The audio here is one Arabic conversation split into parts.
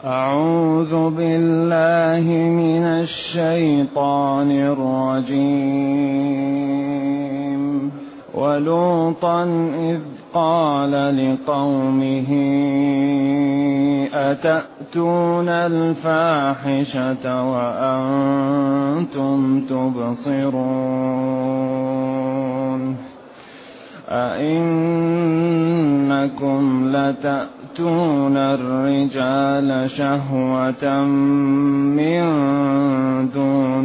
أعوذ بالله من الشيطان الرجيم. ولوطا إذ قال لقومه أتأتون الفاحشة وأنتم تبصرون أئنكم لتأتون الرجال شهوة من دون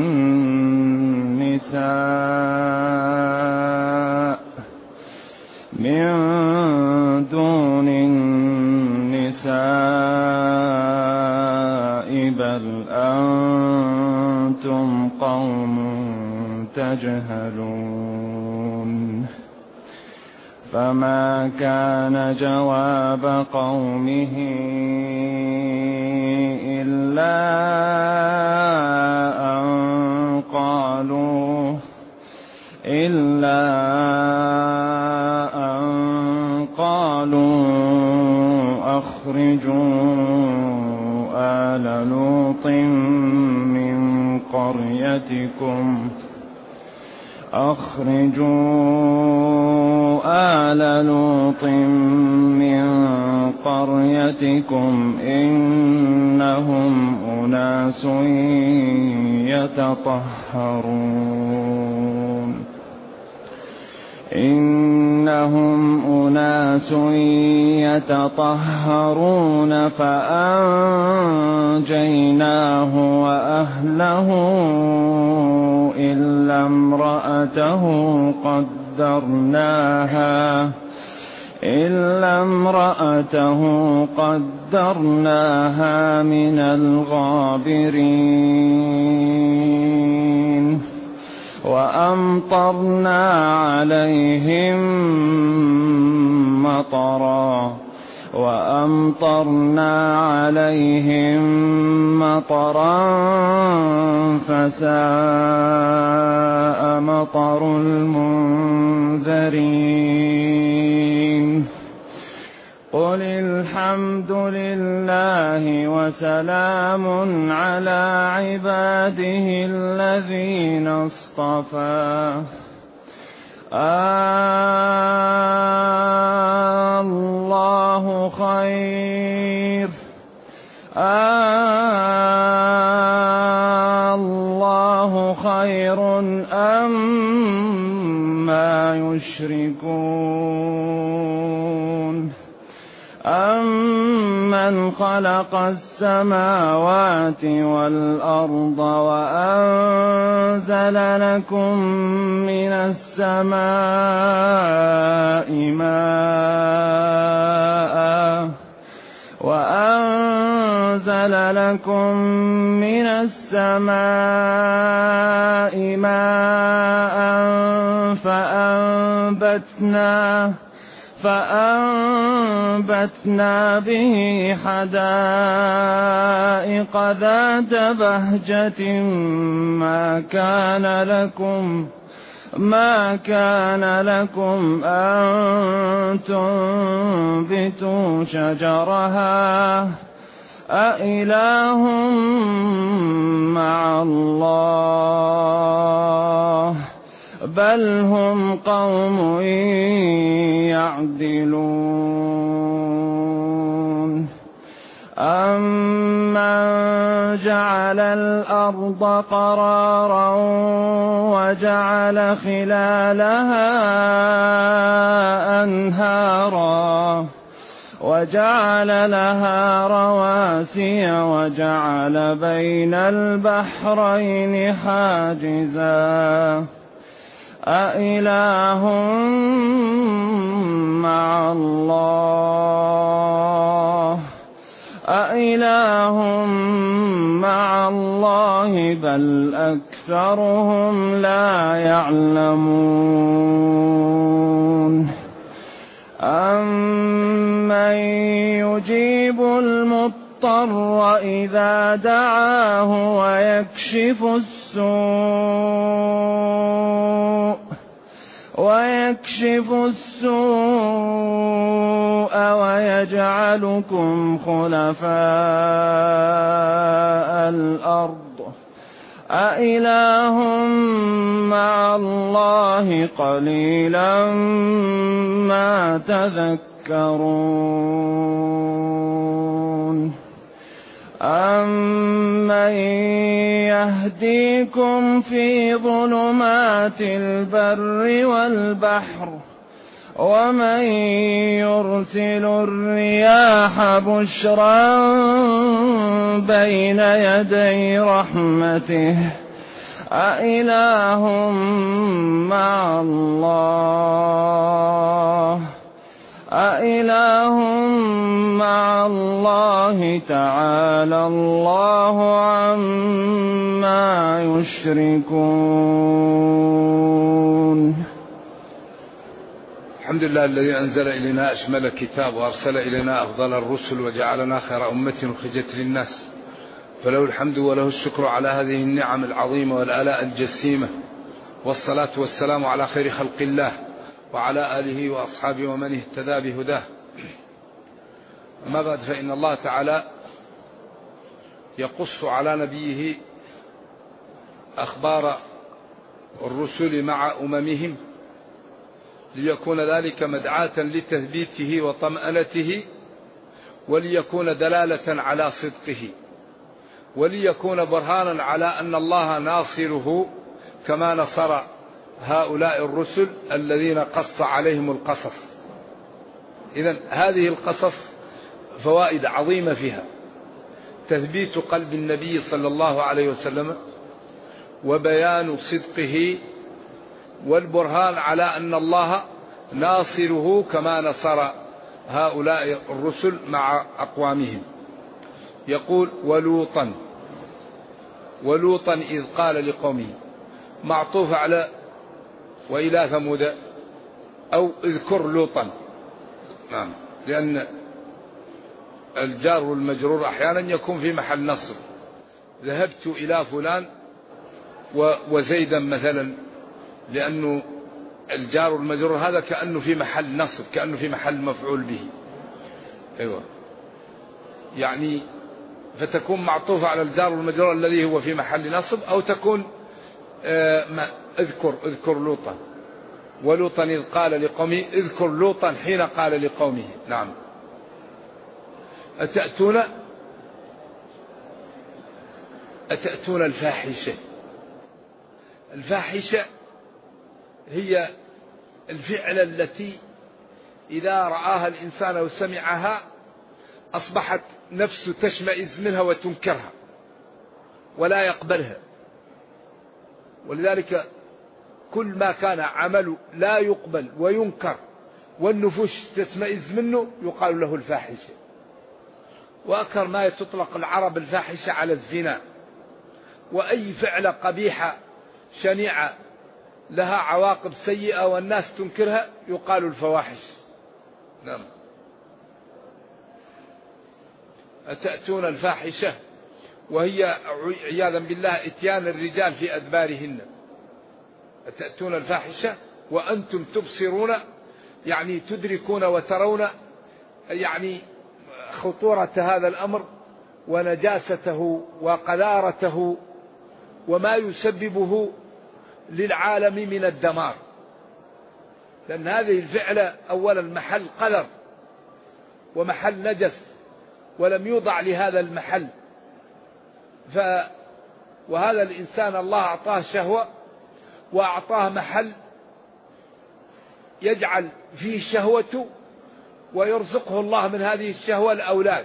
النساء بل أنتم قوم تجهلون. فما كان جواب قومه إلا أن قالوا أخرجوا آل لوط من قريتكم إنهم أناس يتطهرون فأنجيناه وأهله إلا امرأته قدرناها من الغابرين. وأمطرنا عليهم مطرا فساء مطر المنذرين. قل الحمد لله وسلام على عباده الذين اصطفى. الله خير أما يشركون. أمن خلق السماوات والأرض وأنزل لكم من السماء ماء فأنبتنا به حدائق ذات بهجة ما كان لكم أن تنبتوا شجرها أإله مع الله بل هم قوم يعدلون. أمن جعل الأرض قرارا وجعل خلالها أنهارا وجعل لها رواسي وجعل بين البحرين حاجزا أإله مع الله بل أكثرهم لا يعلمون. أمن يجيب المضطر إذا دعاه ويكشف السوء ويجعلكم خلفاء الأرض أإله مع الله قليلا ما تذكرون أمن يهديكم في ظلمات البر والبحر ومن يرسل الرياح بشرا بين يدي رحمته أإله مع الله تعالى الله عما يشركون. الحمد لله الذي أنزل إلينا أشمل الكتاب وأرسل إلينا أفضل الرسل وجعلنا خير أمة أخرجت للناس، فله الحمد وله الشكر على هذه النعم العظيمة والآلاء الجسيمة، والصلاة والسلام على خير خلق الله وعلى آله وأصحابه ومن اهتدى بهداه. أما بعد، فإن الله تعالى يقص على نبيه أخبار الرسل مع أممهم ليكون ذلك مدعاة لتثبيته وطمأنته، وليكون دلالة على صدقه، وليكون برهانا على أن الله ناصره كما نصر هؤلاء الرسل الذين قص عليهم القصص. إذن هذه القصص فوائد عظيمة فيها: تثبيت قلب النبي صلى الله عليه وسلم، وبيان صدقه، والبرهان على أن الله ناصره كما نصر هؤلاء الرسل مع أقوامهم. يقول: ولوطا إذ قال لقومه، معطوف على وإلى ثمود، أو اذكر لوطا. نعم، لأن الجار والمجرور أحيانا يكون في محل نصب. ذهبت إلى فلان وزيدا مثلا، لأنه الجار والمجرور هذا كأنه في محل نصب، كأنه في محل مفعول به. أيوة، يعني فتكون معطوفة على الجار والمجرور الذي هو في محل نصب، أو تكون اذكر لوطا. ولوطا إذ قال لقومه، اذكر لوطا حين قال لقومه. نعم. أتأتون الفاحشة. الفاحشة هي الفعلة التي إذا رآها الإنسان وسمعها أصبحت نفسه تشمئز منها وتنكرها ولا يقبلها. ولذلك كل ما كان عمل لا يقبل وينكر والنفوس تشمئز منه يقال له الفاحشة. وأكثر ما تطلق العرب الفاحشة على الزنا، وأي فعلة قبيحة شنيعة لها عواقب سيئة والناس تنكرها يقال الفواحش. نعم. أتأتون الفاحشة، وهي عياذا بالله اتيان الرجال في أدبارهن. أتأتون الفاحشة وأنتم تبصرون، يعني تدركون وترون يعني خطورة هذا الأمر ونجاسته وقذارته وما يسببه للعالم من الدمار. لأن هذه الفعلة أولا محل قذر ومحل نجس، ولم يوضع لهذا المحل. وهذا الإنسان الله أعطاه شهوة وأعطاه محل يجعل فيه شهوته، ويرزقه الله من هذه الشهوة الأولاد،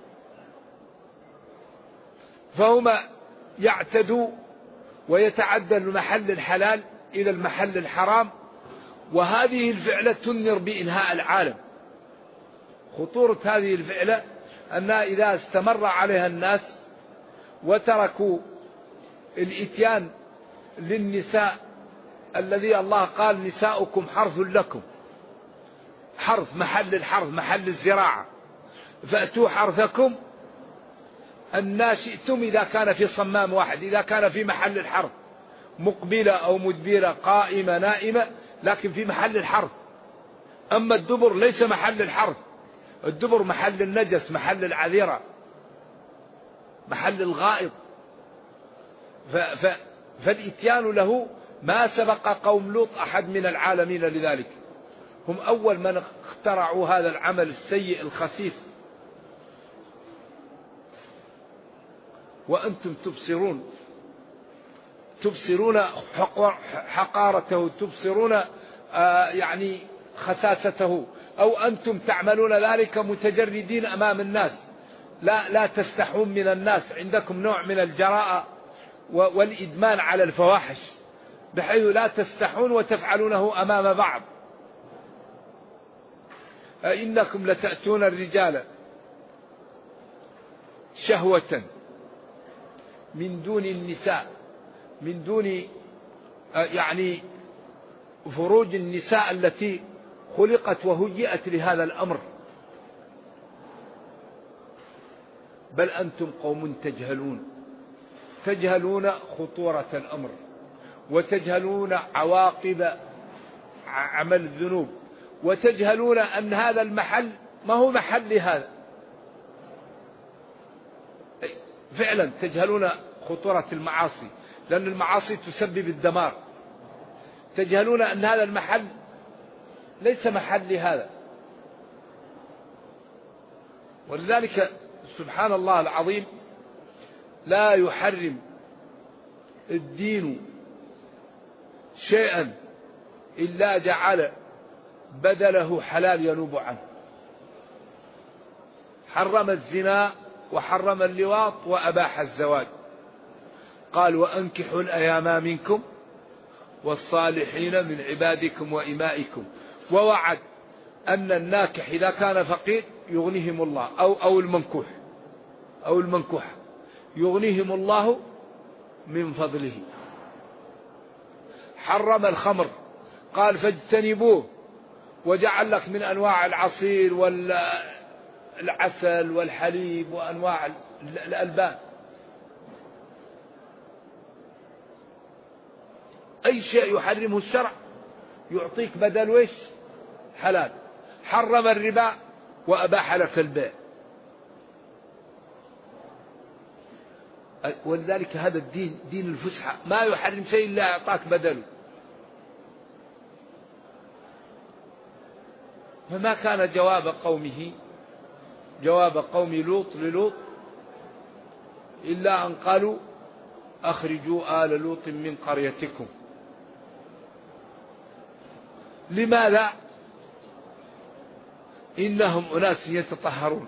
فهما يعتدوا ويتعدى المحل الحلال إلى المحل الحرام. وهذه الفعلة تنذر بإنهاء العالم. خطورة هذه الفعلة أنها إذا استمر عليها الناس وتركوا الإتيان للنساء الذي الله قال نساؤكم حرث لكم، حرث محل الحرث محل الزراعة، فأتوا حرثكم أن شئتم، إذا كان في صمام واحد، إذا كان في محل الحرث مقبلة أو مدبرة قائمة نائمة، لكن في محل الحرث. أما الدبر ليس محل الحرث، الدبر محل النجس، محل العذرة، محل الغائط. فالإتيان له ما سبق قوم لوط أحد من العالمين لذلك، هم أول من اخترعوا هذا العمل السيء الخسيس. وأنتم تبصرون حقارته، تبصرون يعني خساسته، أو أنتم تعملون ذلك متجردين أمام الناس، لا تستحون من الناس، عندكم نوع من الجراءة والإدمان على الفواحش بحيث لا تستحون وتفعلونه أمام بعض. إنكم لتأتون الرجال شهوة من دون النساء، من دون يعني فروج النساء التي خلقت وهيئت لهذا الأمر. بل أنتم قوم تجهلون خطورة الأمر، وتجهلون عواقب عمل الذنوب، وتجهلون أن هذا المحل ما هو محل هذا. فعلا تجهلون خطورة المعاصي، لأن المعاصي تسبب الدمار. تجهلون أن هذا المحل ليس محل هذا. ولذلك سبحان الله العظيم لا يحرم الدين شيئا إلا جعل بدله حلال ينوب عنه. حرم الزنا وحرم اللواط وأباح الزواج. قال وأنكحوا الأيام منكم والصالحين من عبادكم وإمائكم. ووعد أن الناكح إذا كان فقير يغنيهم الله، أو المنكوح يغنيهم الله من فضله. حرم الخمر، قال فاجتنبوه، وجعل لك من أنواع العصير والعسل والحليب وأنواع الألبان. أي شيء يحرمه الشرع يعطيك بدل ويش حلال. حرم الربا وأباح لك البيع. ولذلك هذا الدين دين الفسحة، ما يحرم شيء إلا يعطاك بدله. فما كان جواب قوم لوط للوط إلا أن قالوا أخرجوا آل لوط من قريتكم. لماذا؟ إنهم أناس يتطهرون.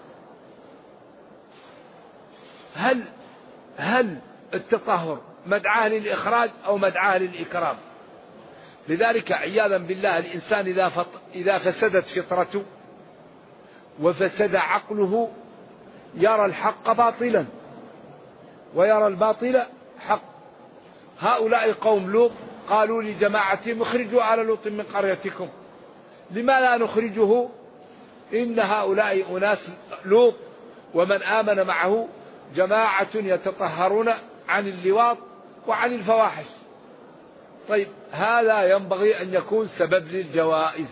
هل التطهر مدعاه للإخراج أو مدعاه للإكرام؟ لذلك عياذا بالله الإنسان إذا فسدت فطرته وفسد عقله يرى الحق باطلا ويرى الباطل حق. هؤلاء قوم لوط قالوا لجماعتهم اخرجوا آل لوط من قريتكم. لما لا نخرجه؟ إن هؤلاء أناس لوط ومن آمن معه جماعة يتطهرون عن اللواط وعن الفواحش. طيب هذا ينبغي أن يكون سبب للجوائز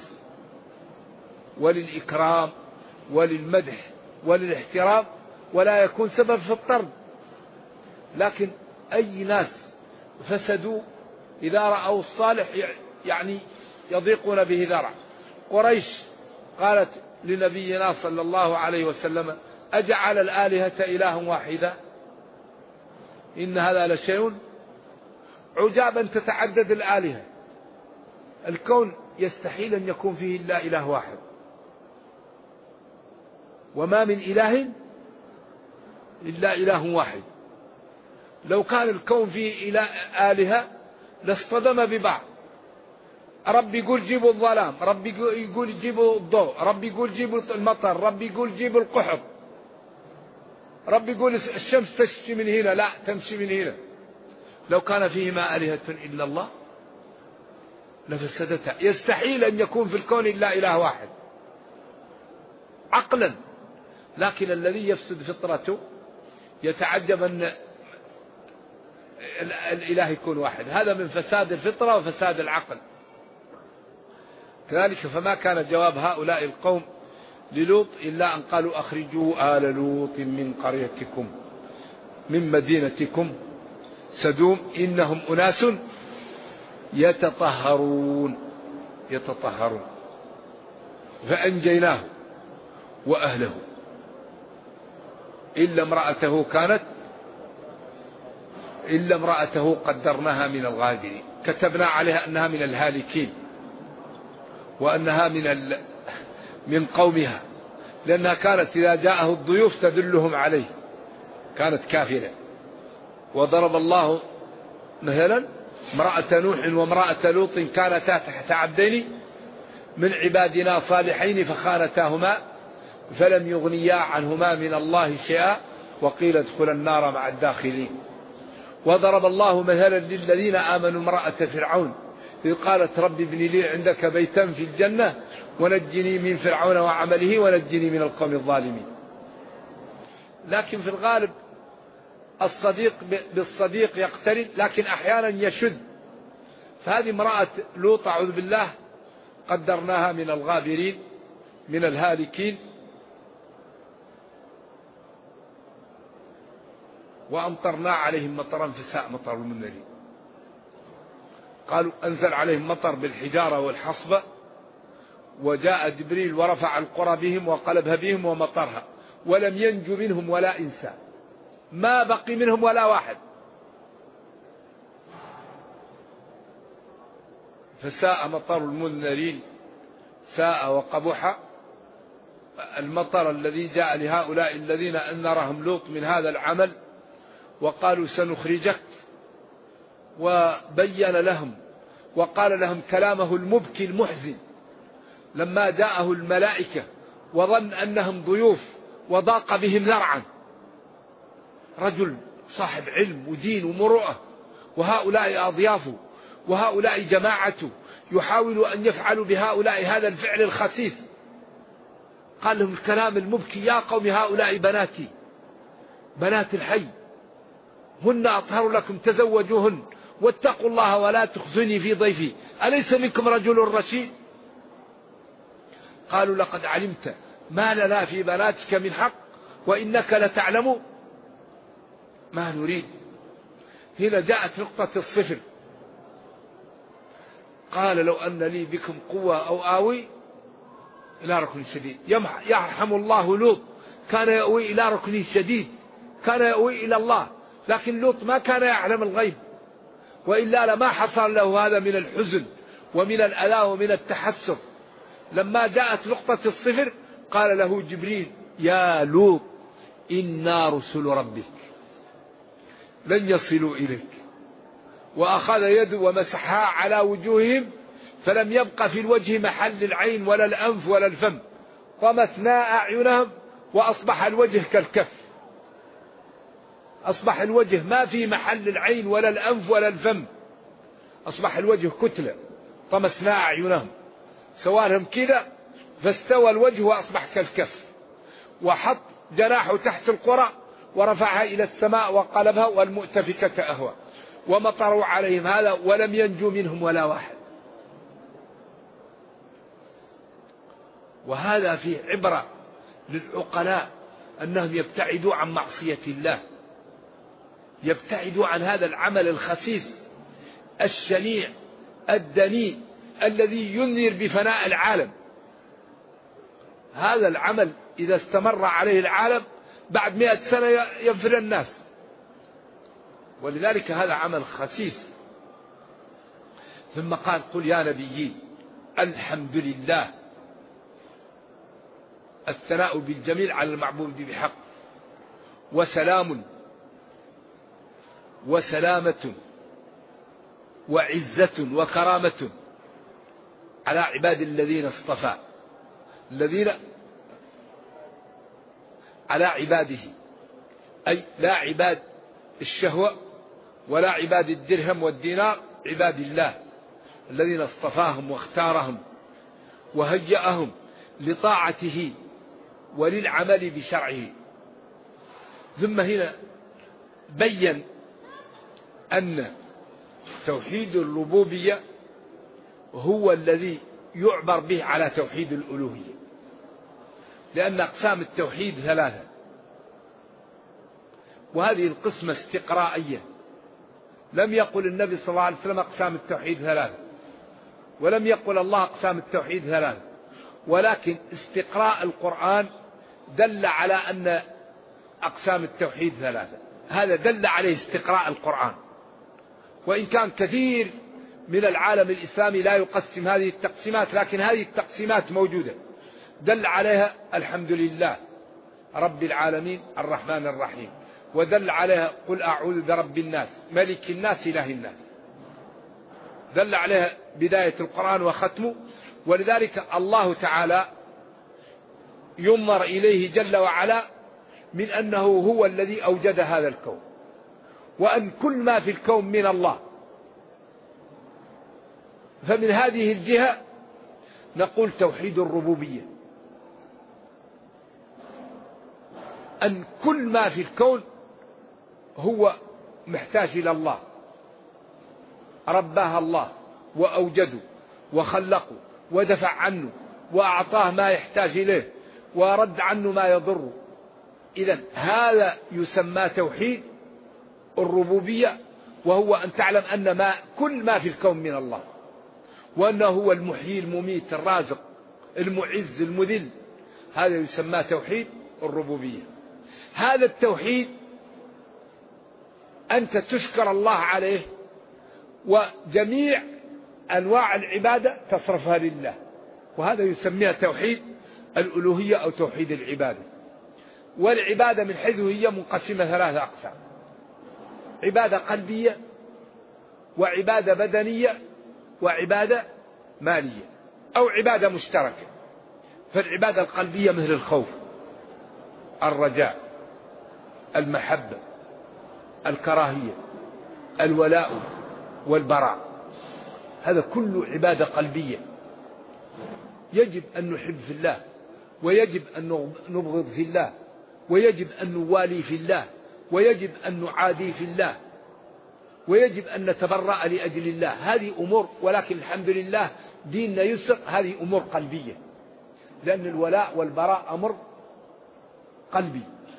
وللإكرام وللمدح وللاحترام، ولا يكون سبب في الطرد. لكن أي ناس فسدوا إذا رأوا الصالح يعني يضيقون به ذرع. قريش قالت لنبينا صلى الله عليه وسلم أجعل الآلهة إله واحدا إن هذا لشيء عجابا تتعدد الآلهة. الكون يستحيل أن يكون فيه إلا إله واحد، وما من إله إلا إله واحد. لو كان الكون فيه آلهة لاصطدم ببعض. رب يقول جيبوا الظلام، رب يقول جيبوا الضوء، رب يقول جيبوا المطر، رب يقول جيبوا القحط، رب يقول الشمس تمشي من هنا، لا تمشي من هنا. لو كان فيهما آلهة إلا الله لفسدتا. يستحيل أن يكون في الكون إلا إله واحد عقلا. لكن الذي يفسد فطرته يتعجب أن الإله يكون واحد. هذا من فساد الفطرة وفساد العقل. كذلك فما كان جواب هؤلاء القوم للوط إلا أن قالوا أخرجوا آل لوط من قريتكم من مدينتكم سدوم إنهم أناس يتطهرون. فأنجيناه وأهله إلا امرأته قدرناها من الغابرين، كتبنا عليها أنها من الهالكين وأنها من قومها، لأنها كانت إذا جاءه الضيوف تدلهم عليه، كانت كافرة. وضرب الله مثلا امرأة نوح وامرأة لوط كانتا تحت عبدين من عبادنا صالحين فخانتاهما فلم يغنيا عنهما من الله شيئا وقيل ادخلا النار مع الداخلين. وضرب الله مثلا للذين آمنوا امرأة فرعون إذ قالت رب ابن لي عندك بيتا في الجنة ونجني من فرعون وعمله ونجني من القوم الظالمين. لكن في الغالب الصديق بالصديق يقترن، لكن أحيانا يشد. فهذه امرأة لوط أعوذ بالله قدرناها من الغابرين من الهالكين. وأمطرنا عليهم مطرا فساء مطر المنذرين. قالوا أنزل عليهم مطر بالحجارة والحصبة، وجاء جبريل ورفع القرى بهم وقلبها بهم ومطرها، ولم ينجو منهم ولا إنسان، ما بقي منهم ولا واحد. فساء مطر المنذرين، ساء وقبح المطر الذي جاء لهؤلاء الذين أنذرهم لوط من هذا العمل وقالوا سنخرجك. وبين لهم وقال لهم كلامه المبكي المحزن لما جاءه الملائكة وظن أنهم ضيوف وضاق بهم ذرعا، رجل صاحب علم ودين ومروءة، وهؤلاء أضيافه وهؤلاء جماعته، يحاول أن يفعلوا بهؤلاء هذا الفعل الخسيس. قال لهم الكلام المبكي يا قوم هؤلاء بناتي بنات الحي هن أطهر لكم تزوجوهن واتقوا الله ولا تخزني في ضيفي أليس منكم رجل رشيد. قالوا لقد علمت ما لنا في بناتك من حق وإنك لتعلم ما نريد. هنا جاءت نقطة الصفر. قال لو أن لي بكم قوة أو آوي إلى ركن شديد. يرحم الله لوط كان يأوي إلى ركن شديد، كان يأوي إلى الله، لكن لوط ما كان يعلم الغيب، وإلا لما حصل له هذا من الحزن ومن الأذى ومن التحسر. لما جاءت نقطة الصفر قال له جبريل يا لوط إنا رسل ربك لن يصلوا إليك، وأخذ يده ومسحها على وجوههم فلم يبق في الوجه محل العين ولا الأنف ولا الفم، طمسنا أعينهم وأصبح الوجه كالكف، أصبح الوجه ما في محل العين ولا الأنف ولا الفم، أصبح الوجه كتلة، طمسنا أعينهم سوالهم كذا فاستوى الوجه وأصبح كالكف. وحط جناحه تحت القرى ورفعها إلى السماء وقلبها والمؤتفكة أهوى، ومطروا عليهم هذا ولم ينجو منهم ولا واحد. وهذا فيه عبرة للعقلاء أنهم يبتعدوا عن معصية الله، يبتعدوا عن هذا العمل الخسيس الشنيع الدنيء الذي ينذر بفناء العالم. هذا العمل إذا استمر عليه العالم بعد 100 سنة ينفر الناس، ولذلك هذا عمل خسيس. ثم قال قل يا نبيي الحمد لله، الثناء بالجميل على المعبود بحق، وسلام وسلامة وعزة وكرامة على عباد الذين اصطفى، الذين على عباده، أي لا عباد الشهوة ولا عباد الدرهم والدينار، عباد الله الذين اصطفاهم واختارهم وهيأهم لطاعته وللعمل بشرعه. ثم هنا بين أن توحيد الربوبية هو الذي يعبر به على توحيد الألوهية، لأن أقسام التوحيد ثلاثة، وهذه القسمة استقرائية. لم يقل النبي صلى الله عليه وسلم أقسام التوحيد ثلاثة، ولم يقل الله أقسام التوحيد ثلاثة، ولكن استقراء القرآن دل على أن أقسام التوحيد ثلاثة. هذا دل عليه استقراء القرآن، وإن كان كثير من العالم الإسلامي لا يقسم هذه التقسيمات، لكن هذه التقسيمات موجودة دل عليها الحمد لله رب العالمين الرحمن الرحيم، ودل عليها قل أعوذ برب الناس ملك الناس إله الناس، دل عليها بداية القرآن وختمه. ولذلك الله تعالى ينظر إليه جل وعلا من أنه هو الذي أوجد هذا الكون، وأن كل ما في الكون من الله. فمن هذه الجهة نقول توحيد الربوبية، أن كل ما في الكون هو محتاج إلى الله، رباه الله وأوجده وخلقه ودفع عنه وأعطاه ما يحتاج إليه ورد عنه ما يضره. إذن هذا يسمى توحيد الربوبية، وهو أن تعلم أن كل ما في الكون من الله، وأنه هو المحيي المميت الرازق المعز المذل. هذا يسمى توحيد الربوبية. هذا التوحيد أنت تشكر الله عليه، وجميع أنواع العبادة تصرفها لله، وهذا يسميها توحيد الألوهية أو توحيد العبادة. والعبادة من حيث هي منقسمة ثلاثة أقسام: عبادة قلبية، وعبادة بدنية، وعبادة مالية أو عبادة مشتركة. فالعبادة القلبية مثل الخوف، الرجاء، المحبة، الكراهية، الولاء والبراء، هذا كله عبادة قلبية. يجب أن نحب في الله، ويجب أن نبغض في الله، ويجب أن نوالي في الله، ويجب أن نعادي في الله، ويجب أن نتبرأ لأجل الله. هذه أمور، ولكن الحمد لله ديننا يسر. هذه أمور قلبية، لأن الولاء والبراء أمر قلبي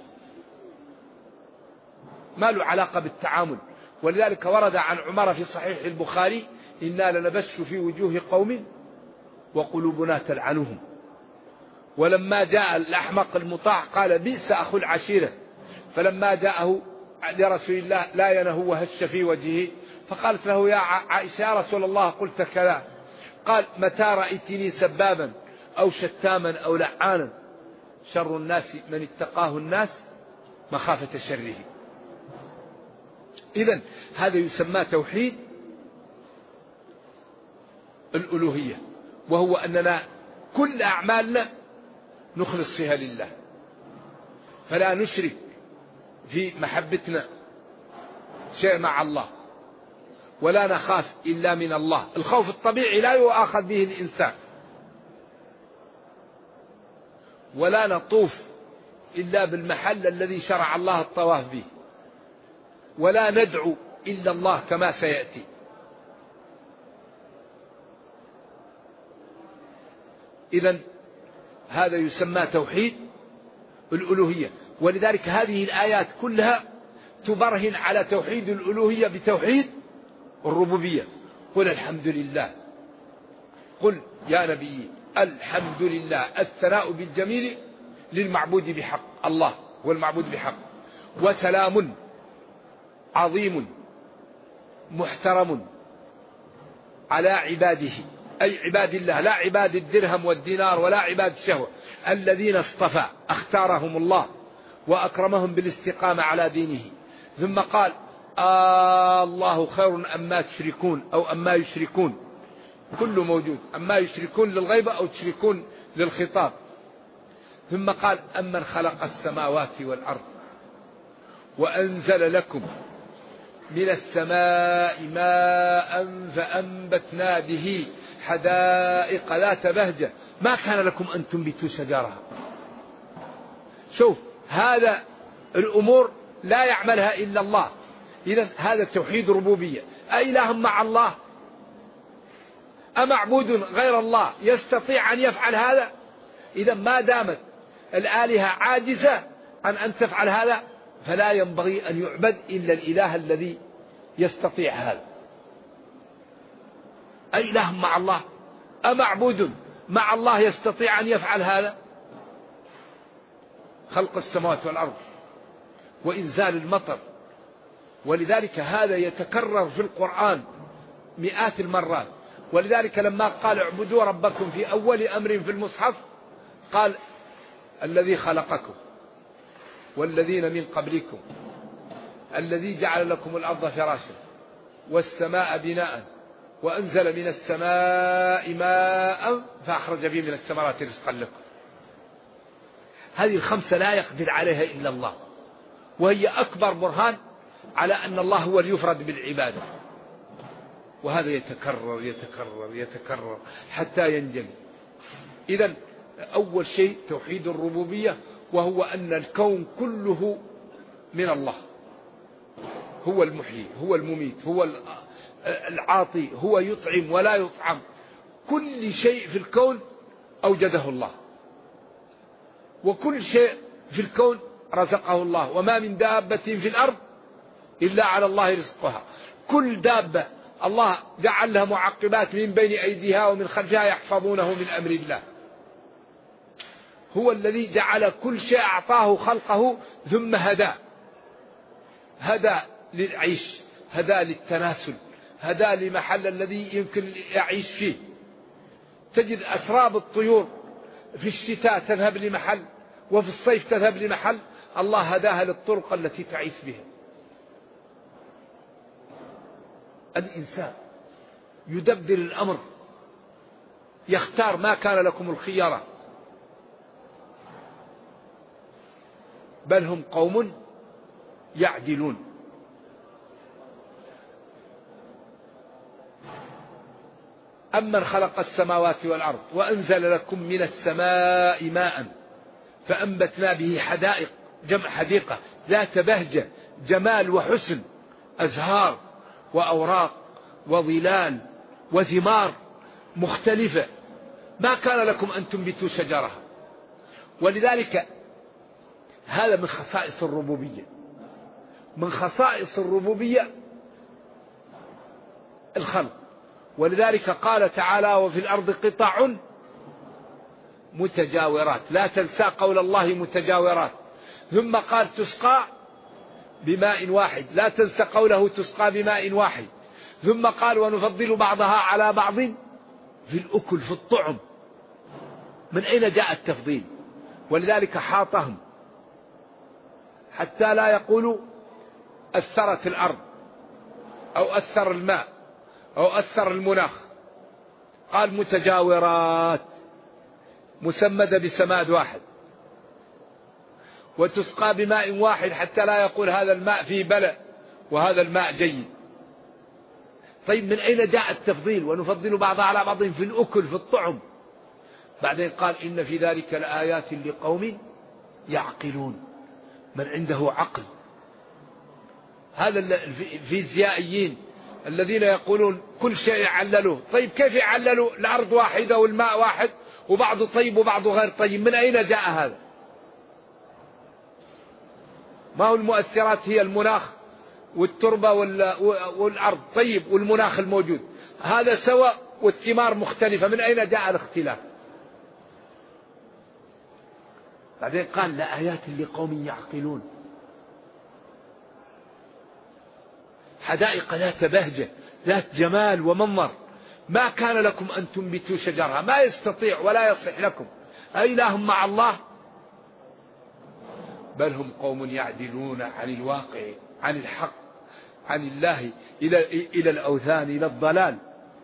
ما له علاقة بالتعامل. ولذلك ورد عن عمر في صحيح البخاري: إنا لنبش في وجوه قوم وقلوبنا تلعنهم. ولما جاء الأحمق المطاع قال: بئس أخو العشيرة. فلما جاءه لرسول الله لا ينهو وهش في وجهه، فقالت له: يا عائشة يا رسول الله قلت كذا. قال: متى رأيتني سبابا أو شتاما أو لعانا؟ شر الناس من اتقاه الناس مخافة شره. إذن هذا يسمى توحيد الألوهية، وهو أننا كل أعمالنا نخلص فيها لله، فلا نشرك في محبتنا شيء مع الله، ولا نخاف إلا من الله. الخوف الطبيعي لا يؤاخذ به الإنسان، ولا نطوف إلا بالمحل الذي شرع الله الطواف به، ولا ندعو إلا الله كما سيأتي. إذن هذا يسمى توحيد الألوهية. ولذلك هذه الآيات كلها تبرهن على توحيد الألوهية بتوحيد الربوبية. قل الحمد لله، قل يا نبي الحمد لله، الثناء بالجميل للمعبود بحق، الله هو المعبود بحق. وسلام عظيم محترم على عباده، أي عباد الله، لا عباد الدرهم والدينار ولا عباد الشهوة، الذين اصطفى اختارهم الله وأكرمهم بالاستقامة على دينه. ثم قال: الله خير أما تشركون أو أما يشركون، كله موجود، أما يشركون للغيبة أو تشركون للخطاب. ثم قال: أمن خلق السماوات والأرض وأنزل لكم من السماء ماء فأنبتنا به حدائق ذات بهجة ما كان لكم أن تنبتوا شجرها. شوف، هذا الأمور لا يعملها إلا الله. إذن هذا توحيد ربوبية. أإله مع الله؟ أمعبود غير الله يستطيع أن يفعل هذا؟ إذا ما دامت الآلهة عاجزة عن أن تفعل هذا فلا ينبغي أن يعبد إلا الإله الذي يستطيع هذا. أإله مع الله؟ أمعبود مع الله يستطيع أن يفعل هذا؟ خلق السماوات والأرض وإنزال المطر، ولذلك هذا يتكرر في القرآن مئات المرات. ولذلك لما قال اعبدوا ربكم في أول أمر في المصحف قال الذي خلقكم والذين من قبلكم الذي جعل لكم الأرض فراشا والسماء بناء وأنزل من السماء ماء فأخرج به من الثمرات رزقا لكم. هذه الخمسة لا يقدر عليها إلا الله، وهي أكبر برهان على أن الله هو اليفرد بالعبادة. وهذا يتكرر يتكرر يتكرر حتى ينجلي. إذن أول شيء توحيد الربوبية، وهو أن الكون كله من الله، هو المحيي هو المميت هو العاطي، هو يطعم ولا يطعم. كل شيء في الكون أوجده الله، وكل شيء في الكون رزقه الله. وما من دابة في الأرض إلا على الله رزقها. كل دابة الله جعل لها معقبات من بين أيديها ومن خلفها يحفظونه من أمر الله. هو الذي جعل كل شيء أعطاه خلقه ثم هدى للعيش، هدى للتناسل، هدى لمحل الذي يمكن يعيش فيه. تجد أسراب الطيور في الشتاء تذهب لمحل وفي الصيف تذهب لمحل، الله هداها للطرق التي تعيش بها. الإنسان يدبر الأمر، يختار، ما كان لكم الخيارة، بل هم قوم يعدلون. أمن خلق السماوات والأرض وأنزل لكم من السماء ماء فأنبتنا به حدائق، جمع حديقة ذات بهجة جمال وحسن، أزهار وأوراق وظلال وثمار مختلفة، ما كان لكم أن تنبتوا شجرها. ولذلك هذا من خصائص الربوبية. من خصائص الربوبية الخلق. ولذلك قال تعالى وفي الأرض قطع متجاورات، لا تنسى قول الله متجاورات. ثم قال تسقى بماء واحد، لا تنسى قوله تسقى بماء واحد. ثم قال ونفضل بعضها على بعض في الأكل في الطعم. من أين جاء التفضيل؟ ولذلك حاطهم حتى لا يقولوا أثرت الأرض أو أثر الماء أو أثر المناخ. قال متجاورات مسمدة بسماد واحد، وتسقى بماء واحد حتى لا يقول هذا الماء فيه بلع وهذا الماء جيد. طيب من أين جاء التفضيل؟ ونفضل بعضها على بعض في الأكل في الطعم. بعدين قال إن في ذلك لآيات لقوم يعقلون، من عنده عقل. هذا الفيزيائيين الذين يقولون كل شيء يعللوه. طيب كيف يعللوا الأرض واحدة والماء واحد وبعضه طيب وبعضه غير طيب؟ من أين جاء هذا؟ ما هو المؤثرات هي المناخ والتربة والأرض طيب، والمناخ الموجود هذا سواء والثمار مختلفة. من أين جاء الاختلاف؟ بعدين قال لآيات لقوم يعقلون. حدائق ذات بهجة ذات جمال ومنظر، ما كان لكم أن تنبتوا شجرها، ما يستطيع ولا يصح لكم. أإله مع الله؟ بل هم قوم يعدلون عن الواقع، عن الحق، عن الله إلى الأوثان، إلى الضلال.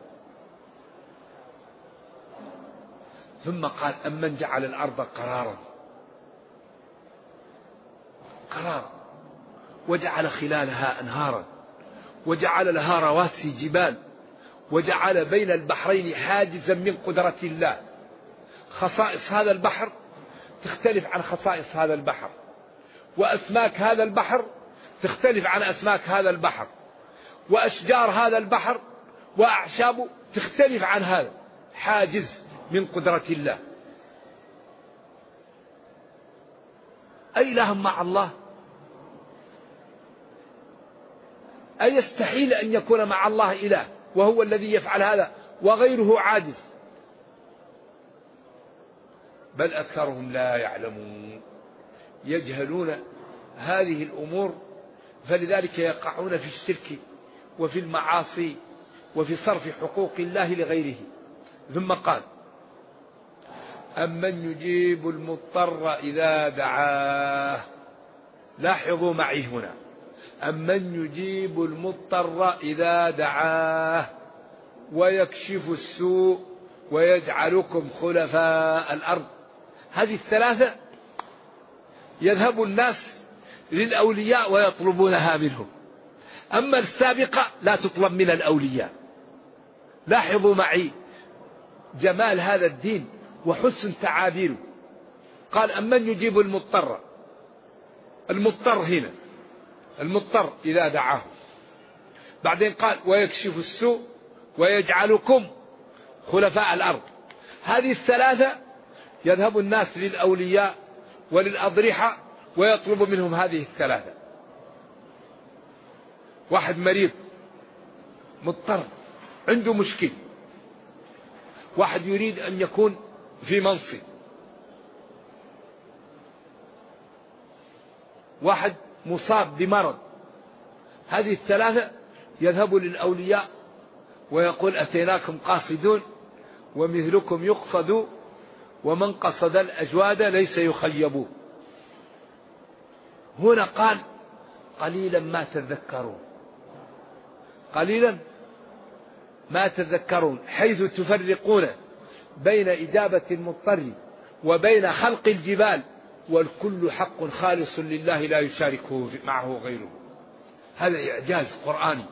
ثم قال أمن جعل الأرض قرارا وجعل خلالها أنهارا وجعل لها رواسي جبال وجعل بين البحرين حاجزا من قدرة الله. خصائص هذا البحر تختلف عن خصائص هذا البحر، وأسماك هذا البحر تختلف عن أسماك هذا البحر، وأشجار هذا البحر وأعشابه تختلف عن هذا، حاجز من قدرة الله. أي إله مع الله؟ أي يستحيل أن يكون مع الله إله وهو الذي يفعل هذا وغيره عاجز؟ بل أكثرهم لا يعلمون، يجهلون هذه الأمور، فلذلك يقعون في الشرك وفي المعاصي وفي صرف حقوق الله لغيره. ثم قال: أمن يجيب المضطر إذا دعاه. لاحظوا معي هنا، أمن يجيب المضطر إذا دعاه ويكشف السوء ويجعلكم خلفاء الأرض. هذه الثلاثة يذهب الناس للأولياء ويطلبونها منهم، أما السابقة لا تطلب من الأولياء. لاحظوا معي جمال هذا الدين وحسن تعابيره. قال: أمن يجيب المضطر. المضطر هنا المضطر إذا دعاه. بعدين قال: ويكشف السوء ويجعلكم خلفاء الأرض. هذه الثلاثة يذهب الناس للأولياء وللأضرحة ويطلب منهم هذه الثلاثة. واحد مريض مضطر عنده مشكل، واحد يريد أن يكون في منصب، واحد مصاب بمرض. هذه الثلاثة يذهب للأولياء ويقول: أتيناكم قاصدون ومثلكم يقصد ومن قصد الأجواد ليس يخيب. هنا قال: قليلا ما تذكرون. قليلا ما تذكرون، حيث تفرقون بين إجابة المضطر وبين خلق الجبال، والكل حق خالص لله لا يشاركه معه غيره. هذا إعجاز قرآني.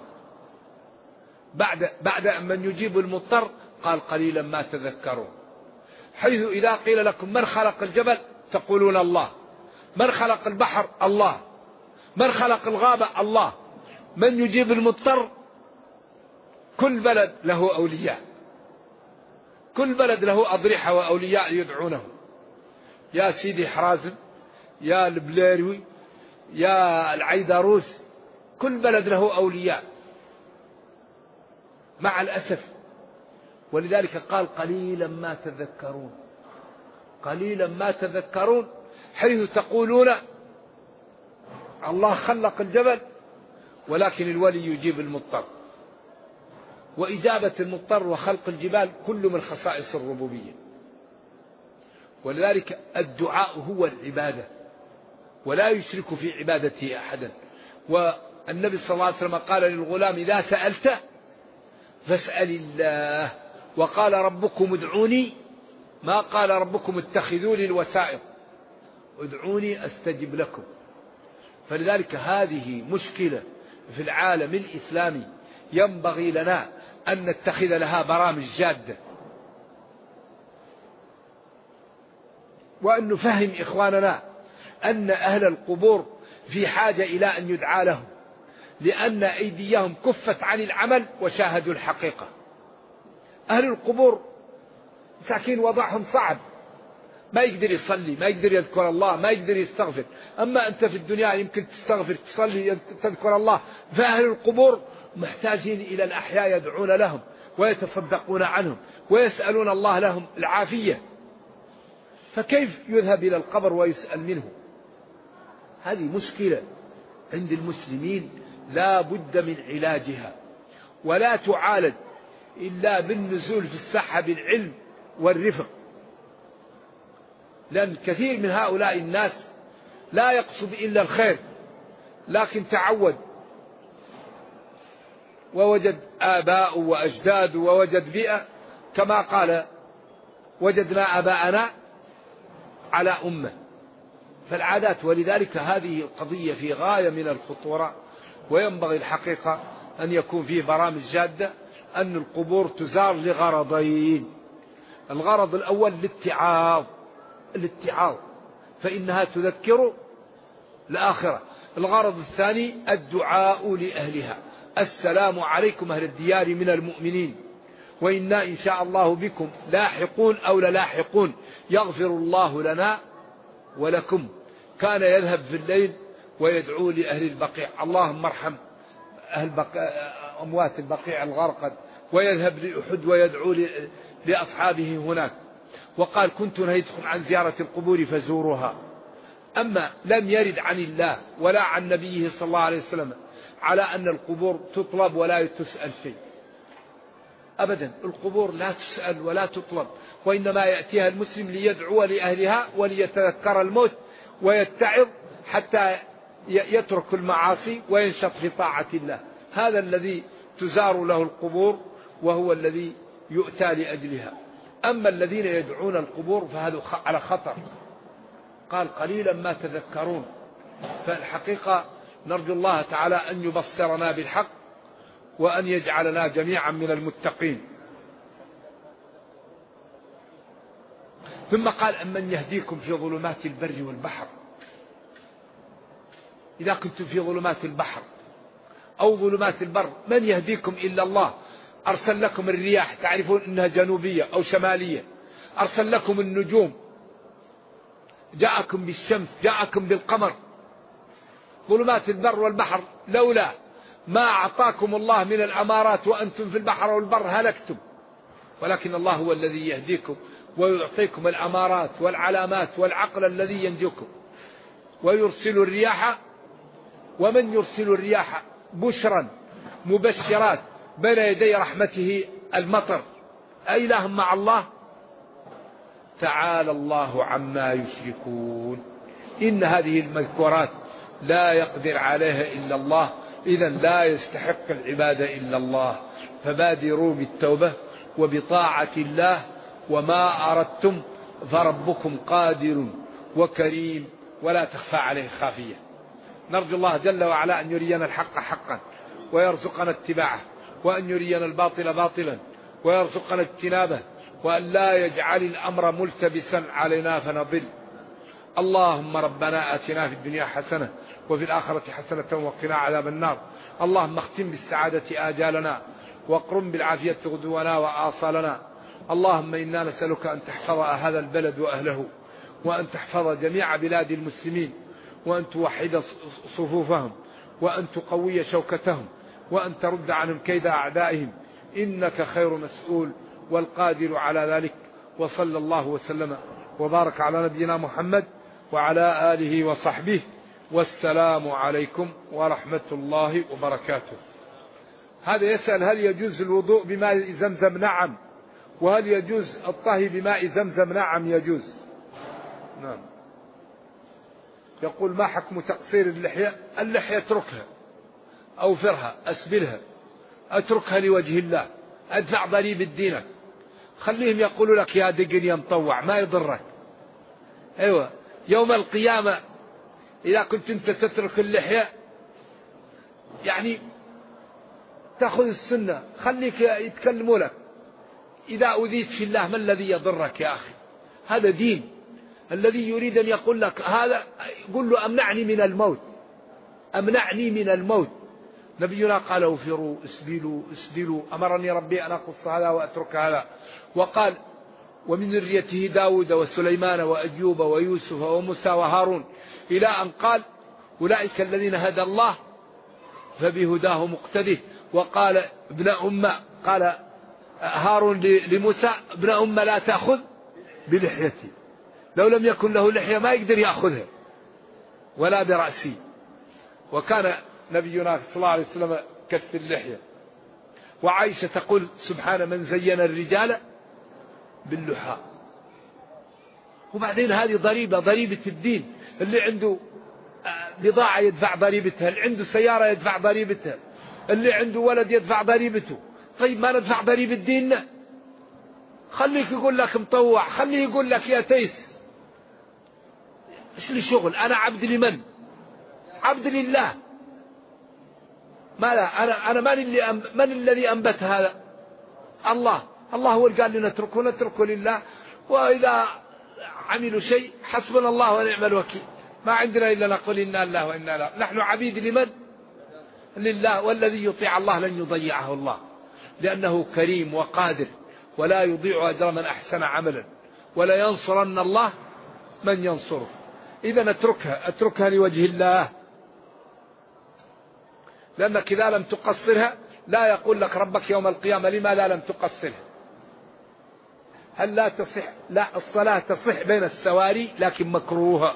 بعد أن من يجيب المضطر قال: قليلا ما تذكرون، حيث إذا قيل لكم من خلق الجبل تقولون الله، من خلق البحر الله، من خلق الغابة الله، من يجيب المضطر. كل بلد له أولياء، كل بلد له أضرحة وأولياء يدعونه. يا سيدي حرازم، يا البليروي، يا العيدروس، كل بلد له أولياء مع الأسف. ولذلك قال: قليلا ما تذكرون. قليلا ما تذكرون، حيث تقولون الله خلق الجبل ولكن الولي يجيب المضطر. وإجابة المضطر وخلق الجبال كل من خصائص الربوبية. ولذلك الدعاء هو العبادة ولا يشرك في عبادته أحدا. والنبي صلى الله عليه وسلم قال للغلام: إذا سألت فاسأل الله. وقال: ربكم ادعوني، ما قال ربكم اتخذوا لي الوسائط، ادعوني أستجب لكم. فلذلك هذه مشكلة في العالم الإسلامي ينبغي لنا أن نتخذ لها برامج جادة، وأن نفهم إخواننا أن أهل القبور في حاجة إلى أن يدعى لهم، لأن أيديهم كفت عن العمل وشاهدوا الحقيقة. أهل القبور مساكين وضعهم صعب، ما يقدر يصلي، ما يقدر يذكر الله، ما يقدر يستغفر. أما أنت في الدنيا يمكن تستغفر، تصلي، تذكر الله. فأهل القبور محتاجين إلى الأحياء يدعون لهم ويتصدقون عنهم ويسألون الله لهم العافية. فكيف يذهب إلى القبر ويسأل منه؟ هذه مشكلة عند المسلمين لا بد من علاجها، ولا تعالج إلا بالنزول في الساحة بالعلم والرفق. لأن كثير من هؤلاء الناس لا يقصد إلا الخير، لكن تعود ووجد آباء وأجداد ووجد بيئة، كما قال: وجدنا آباءنا على أمة. فالعادات. ولذلك هذه القضية في غاية من الخطورة، وينبغي الحقيقة أن يكون فيه برامج جادة. أن القبور تزار لغرضين: الغرض الأول الاتعاظ فإنها تذكر الآخرة. الغرض الثاني الدعاء لأهلها، السلام عليكم أهل الديار من المؤمنين وإنا إن شاء الله بكم لاحقون أو للاحقون يغفر الله لنا ولكم. كان يذهب في الليل ويدعو لأهل البقيع اللهم ارحم أموات البقيع الغرقد، ويذهب لأحد ويدعو لأصحابه هناك. وقال كنت نهيتكم عن زيارة القبور فزوروها. أما لم يرد عن الله ولا عن نبيه صلى الله عليه وسلم على أن القبور تطلب ولا تسأل شيء أبدا. القبور لا تسأل ولا تطلب، وإنما يأتيها المسلم ليدعو لأهلها وليتذكر الموت ويتعظ حتى يترك المعاصي وينشط في طاعة الله. هذا الذي تزار له القبور وهو الذي يؤتى لأجلها. أما الذين يدعون القبور فهذا على خطر. قال قليلا ما تذكرون. فالحقيقة نرجو الله تعالى أن يبصرنا بالحق وأن يجعلنا جميعا من المتقين. ثم قال أمن يهديكم في ظلمات البر والبحر. إذا كنتم في ظلمات البحر أو ظلمات البر من يهديكم إلا الله. أرسل لكم الرياح تعرفون أنها جنوبية أو شمالية، أرسل لكم النجوم، جاءكم بالشمس، جاءكم بالقمر. ظلمات البر والبحر لولا ما أعطاكم الله من الأمارات وأنتم في البحر والبر هلكتم، ولكن الله هو الذي يهديكم ويعطيكم الأمارات والعلامات والعقل الذي ينجيكم. ويرسل الرياح، ومن يرسل الرياح بشرا مبشرات بين يدي رحمته المطر. أإله مع الله؟ تعالى الله عما يشركون. إن هذه المذكورات لا يقدر عليها إلا الله، إذا لا يستحق العبادة إلا الله. فبادروا بالتوبة وبطاعة الله، وما أردتم فربكم قادر وكريم ولا تخفى عليه خافية. نرجو الله جل وعلا أن يرينا الحق حقا ويرزقنا اتباعه، وأن يرينا الباطل باطلا ويرزقنا اجتنابه، وأن لا يجعل الأمر ملتبسا علينا فنضل. اللهم ربنا آتنا في الدنيا حسنة وفي الآخرة حسنة وقنا عذاب النار. اللهم اختم بالسعادة آجالنا واقرم بالعافية غدونا وآصالنا. اللهم إنا نسألك أن تحفظ هذا البلد وأهله، وأن تحفظ جميع بلاد المسلمين، وأن توحد صفوفهم، وأن تقوي شوكتهم، وأن ترد عنهم كيد أعدائهم، إنك خير مسؤول والقادر على ذلك. وصلى الله وسلم وبارك على نبينا محمد وعلى آله وصحبه، والسلام عليكم ورحمة الله وبركاته. هذا يسأل هل يجوز الوضوء بماء زمزم؟ نعم. وهل يجوز الطهي بماء زمزم؟ نعم يجوز. نعم. يقول ما حكم تقصير اللحية؟ اللحية اتركها، أوفرها، أسبلها، اتركها لوجه الله، ادفع ضريبة دينك. خليهم يقولوا لك يا دقن يا مطوع، ما يضرك. ايوه يوم القيامة إذا كنت أنت تترك اللحية يعني تأخذ السنة، خليك يتكلموا لك. إذا أذيت في الله ما الذي يضرك يا أخي؟ هذا دين. الذي يريد أن يقول لك هذا يقول له أمنعني من الموت، أمنعني من الموت. نبينا قال اوفروا اسبلوا اسبلوا، أمرني ربي أن أقص هذا وأترك هذا. وقال ومن ذريته داود وسليمان وأيوب ويوسف وموسى وهارون، إلى أن قال أولئك الذين هدى الله فبهداه مقتده. وقال ابن أم، قال هارون لموسى ابن أم لا تأخذ بلحيتي. لو لم يكن له لحية ما يقدر يأخذها ولا برأسي. وكان نبينا صلى الله عليه وسلم كث اللحية. وعائشة تقول سبحان من زين الرجال باللحى. وبعدين هذه ضريبة الدين. اللي عنده بضاعة يدفع ضريبتها، اللي عنده سيارة يدفع ضريبتها، اللي عنده ولد يدفع ضريبته. طيب ما ندفع ضريبة ديننا؟ خليك يقول لك مطوع، خليه يقول لك يا تيس. ايش لي شغل؟ أنا عبد لمن؟ عبد لله. ما لا أنا من الذي أنبت هذا؟ الله. الله هو اللي قال لنا نتركه لله. وإذا عملوا شيء حسبنا الله ونعم الوكيل. ما عندنا إلا نقول إنا الله وإنا لا. نحن عبيد لمن؟ لله، والذي يطيع الله لن يضيعه الله، لأنه كريم وقادر ولا يضيع أجر من أحسن عملا، ولا ينصرن الله من ينصره. إذا أتركها لوجه الله، لأنك إذا لم تقصرها لا يقول لك ربك يوم القيامة لماذا لم تقصرها. هل لا تصح؟ لا، الصلاة تصح بين السواري لكن مكروهة.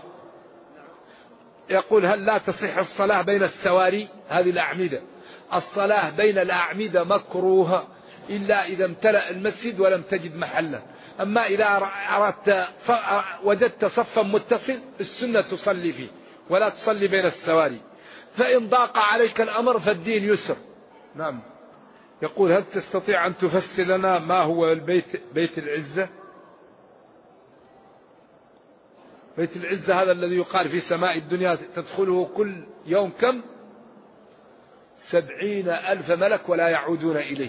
يقول هل لا تصح الصلاة بين السواري، هذه الأعمدة، الصلاة بين الأعمدة مكروهة إلا إذا امتلأ المسجد ولم تجد محلا. أما إذا أردت وجدت صفا متصل السنة تصلي فيه ولا تصلي بين السواري. فإن ضاق عليك الأمر فالدين يسر. نعم. يقول هل تستطيع أن تفسر لنا ما هو البيت، بيت العزة؟ بيت العزة هذا الذي يقال في سماء الدنيا تدخله كل يوم كم 70,000 ملك ولا يعودون إليه.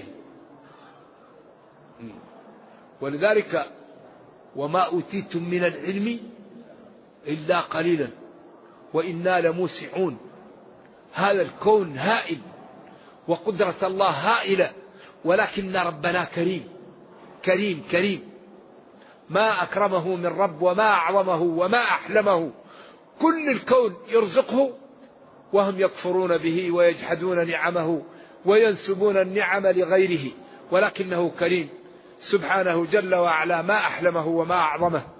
ولذلك وما أوتيتم من العلم إلا قليلا وإنا لموسعون. هذا الكون هائل وقدرة الله هائلة، ولكن ربنا كريم كريم كريم، ما أكرمه من رب وما أعظمه وما أحلمه. كل الكون يرزقه وهم يكفرون به ويجحدون نعمه وينسبون النعم لغيره، ولكنه كريم سبحانه جل وعلا، ما أحلمه وما أعظمه.